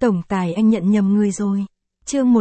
Tổng tài anh nhận nhầm người rồi. Chương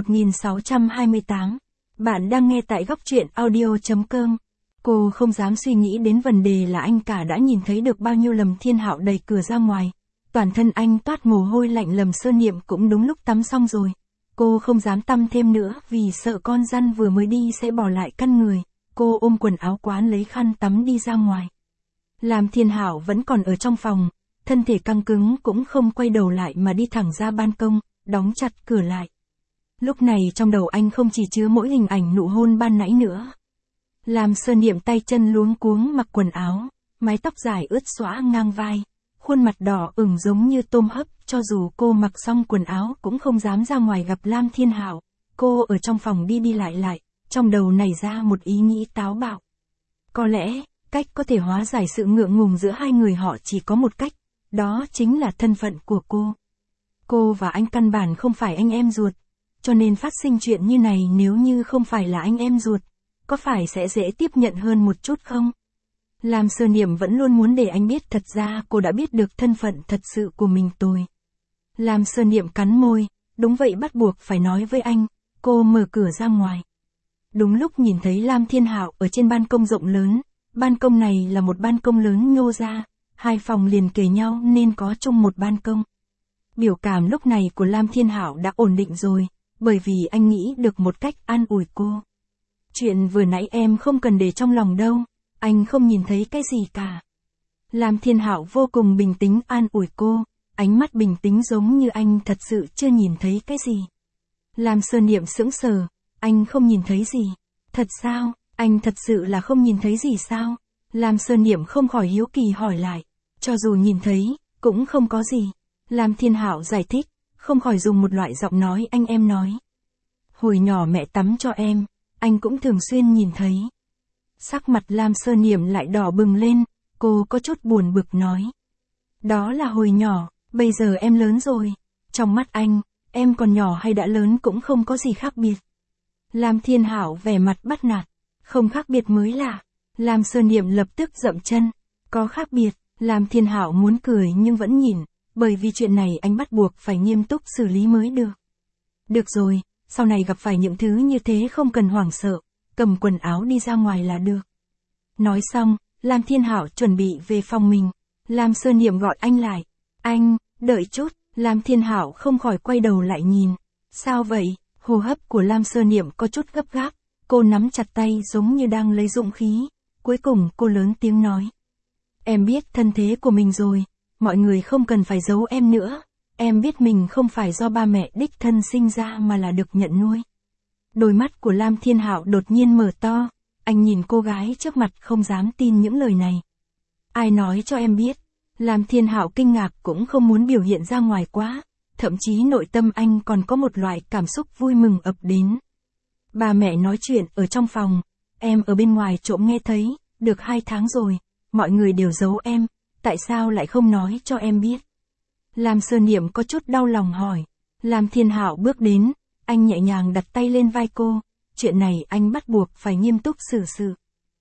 1628. Bạn đang nghe tại góc truyện audio.com. Cô không dám suy nghĩ đến vấn đề là anh cả đã nhìn thấy được bao nhiêu Lâm Thiên Hạo đẩy cửa ra ngoài. Toàn thân anh toát mồ hôi lạnh. Lâm Sơn Niệm cũng đúng lúc tắm xong rồi. Cô không dám tắm thêm nữa vì sợ con răn vừa mới đi sẽ bỏ lại căn người. Cô ôm quần áo quán lấy khăn tắm đi ra ngoài. Lâm Thiên Hạo vẫn còn ở trong phòng. Thân thể căng cứng cũng không quay đầu lại mà đi thẳng ra ban công, đóng chặt cửa lại. Lúc này trong đầu anh không chỉ chứa mỗi hình ảnh nụ hôn ban nãy nữa. Lâm Sơn Niệm tay chân luống cuống mặc quần áo, mái tóc dài ướt xõa ngang vai, khuôn mặt đỏ ửng giống như tôm hấp, cho dù cô mặc xong quần áo cũng không dám ra ngoài gặp Lâm Thiên Hạo. Cô ở trong phòng đi đi lại, trong đầu nảy ra một ý nghĩ táo bạo. Có lẽ, cách có thể hóa giải sự ngượng ngùng giữa hai người họ chỉ có một cách, đó chính là thân phận của cô. Cô và anh căn bản không phải anh em ruột, cho nên phát sinh chuyện như này nếu như không phải là anh em ruột, có phải sẽ dễ tiếp nhận hơn một chút không? Lâm Sơn Niệm vẫn luôn muốn để anh biết thật ra cô đã biết được thân phận thật sự của mình tôi. Lâm Sơn Niệm cắn môi, đúng vậy bắt buộc phải nói với anh, cô mở cửa ra ngoài. Đúng lúc nhìn thấy Lâm Thiên Hạo ở trên ban công rộng lớn, ban công này là một ban công lớn nhô ra, hai phòng liền kề nhau nên có chung một ban công. Biểu cảm lúc này của Lâm Thiên Hạo đã ổn định rồi, bởi vì anh nghĩ được một cách an ủi cô. Chuyện vừa nãy em không cần để trong lòng đâu, anh không nhìn thấy cái gì cả. Lâm Thiên Hạo vô cùng bình tĩnh an ủi cô, ánh mắt bình tĩnh giống như anh thật sự chưa nhìn thấy cái gì. Lâm Sơn Niệm sững sờ, anh không nhìn thấy gì. Thật sao, anh thật sự là không nhìn thấy gì sao? Lâm Sơn Niệm không khỏi hiếu kỳ hỏi lại. Cho dù nhìn thấy, cũng không có gì. Lâm Thiên Hạo giải thích, không khỏi dùng một loại giọng nói anh em nói. Hồi nhỏ mẹ tắm cho em, anh cũng thường xuyên nhìn thấy. Sắc mặt Lâm Sơn Niệm lại đỏ bừng lên, cô có chút buồn bực nói. Đó là hồi nhỏ, bây giờ em lớn rồi. Trong mắt anh, em còn nhỏ hay đã lớn cũng không có gì khác biệt. Lâm Thiên Hạo vẻ mặt bắt nạt, không khác biệt mới lạ. Lâm Sơn Niệm lập tức dậm chân, có khác biệt. Lâm Thiên Hạo muốn cười nhưng vẫn nhìn, bởi vì chuyện này anh bắt buộc phải nghiêm túc xử lý mới được. Được rồi, sau này gặp phải những thứ như thế không cần hoảng sợ, cầm quần áo đi ra ngoài là được. Nói xong, Lâm Thiên Hạo chuẩn bị về phòng mình. Lâm Sơn Niệm gọi anh lại. Anh, đợi chút. Lâm Thiên Hạo không khỏi quay đầu lại nhìn. Sao vậy? Hô hấp của Lâm Sơn Niệm có chút gấp gáp. Cô nắm chặt tay giống như đang lấy dũng khí. Cuối cùng cô lớn tiếng nói. Em biết thân thế của mình rồi, mọi người không cần phải giấu em nữa. Em biết mình không phải do ba mẹ đích thân sinh ra mà là được nhận nuôi. Đôi mắt của Lâm Thiên Hạo đột nhiên mở to, anh nhìn cô gái trước mặt không dám tin những lời này. Ai nói cho em biết? Lâm Thiên Hạo kinh ngạc cũng không muốn biểu hiện ra ngoài quá, thậm chí nội tâm anh còn có một loại cảm xúc vui mừng ập đến. Ba mẹ nói chuyện ở trong phòng, em ở bên ngoài trộm nghe thấy, được 2 tháng rồi. Mọi người đều giấu em, tại sao lại không nói cho em biết? Lâm Sơn Niệm có chút đau lòng hỏi. Lâm Thiên Hạo bước đến, anh nhẹ nhàng đặt tay lên vai cô, chuyện này anh bắt buộc phải nghiêm túc xử sự.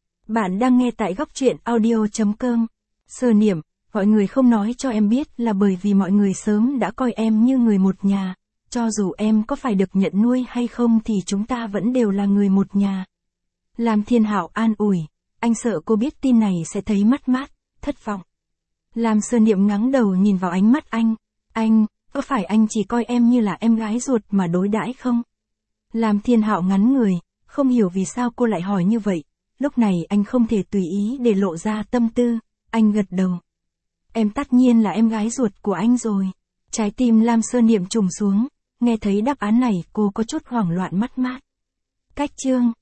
Bạn đang nghe tại góc truyện audio.com. Sơn Niệm, mọi người không nói cho em biết là bởi vì mọi người sớm đã coi em như người một nhà, cho dù em có phải được nhận nuôi hay không thì chúng ta vẫn đều là người một nhà. Lâm Thiên Hạo an ủi. Anh sợ cô biết tin này sẽ thấy mất mát, thất vọng. Lâm Sơn Niệm ngẩng đầu nhìn vào ánh mắt anh, có phải anh chỉ coi em như là em gái ruột mà đối đãi không? Lâm Thiên Hạo ngắn người, không hiểu vì sao cô lại hỏi như vậy, lúc này anh không thể tùy ý để lộ ra tâm tư, anh gật đầu. Em tất nhiên là em gái ruột của anh rồi. Trái tim Lâm Sơn Niệm trùng xuống, nghe thấy đáp án này cô có chút hoảng loạn mất mát. Cách chương